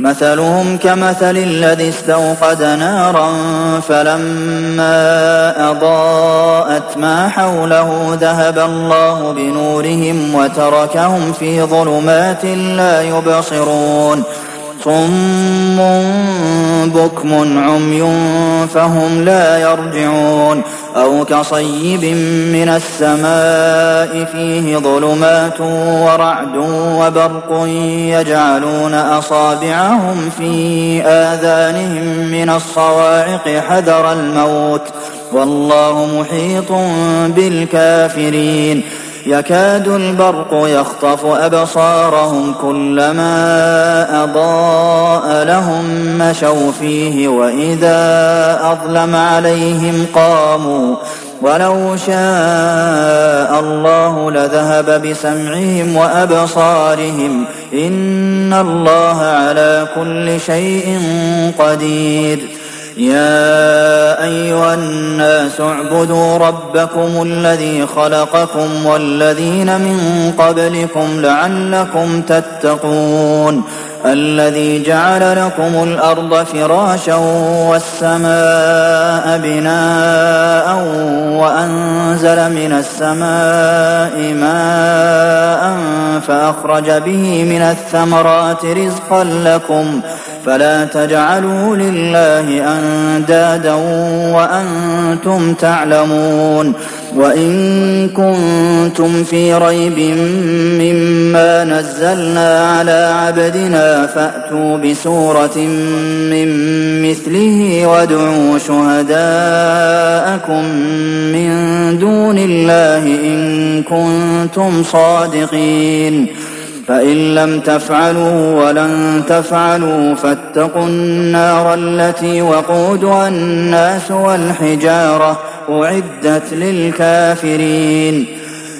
مثلهم كمثل الذي استوقد نارا فلما أضاءت ما حوله ذهب الله بنورهم وتركهم في ظلمات لا يبصرون صم بكم عمي فهم لا يرجعون أو كصيب من السماء فيه ظلمات ورعد وبرق يجعلون أصابعهم في آذانهم من الصواعق حذر الموت والله محيط بالكافرين يكاد البرق يخطف أبصارهم كلما أضاء لهم مشوا فيه وإذا أظلم عليهم قاموا ولو شاء الله لذهب بسمعهم وأبصارهم إن الله على كل شيء قدير يا أيها الناس اعبدوا ربكم الذي خلقكم والذين من قبلكم لعلكم تتقون الذي جعل لكم الأرض فراشا والسماء بناء وأنزل من السماء ماء فأخرج به من الثمرات رزقا لكم فلا تجعلوا لله أندادا وأنتم تعلمون وإن كنتم في ريب مما نزلنا على عبدنا فأتوا بسورة من مثله وادعوا شهداءكم من دون الله إن كنتم صادقين فإن لم تفعلوا ولن تفعلوا فاتقوا النار التي وقودها الناس والحجارة أعدت للكافرين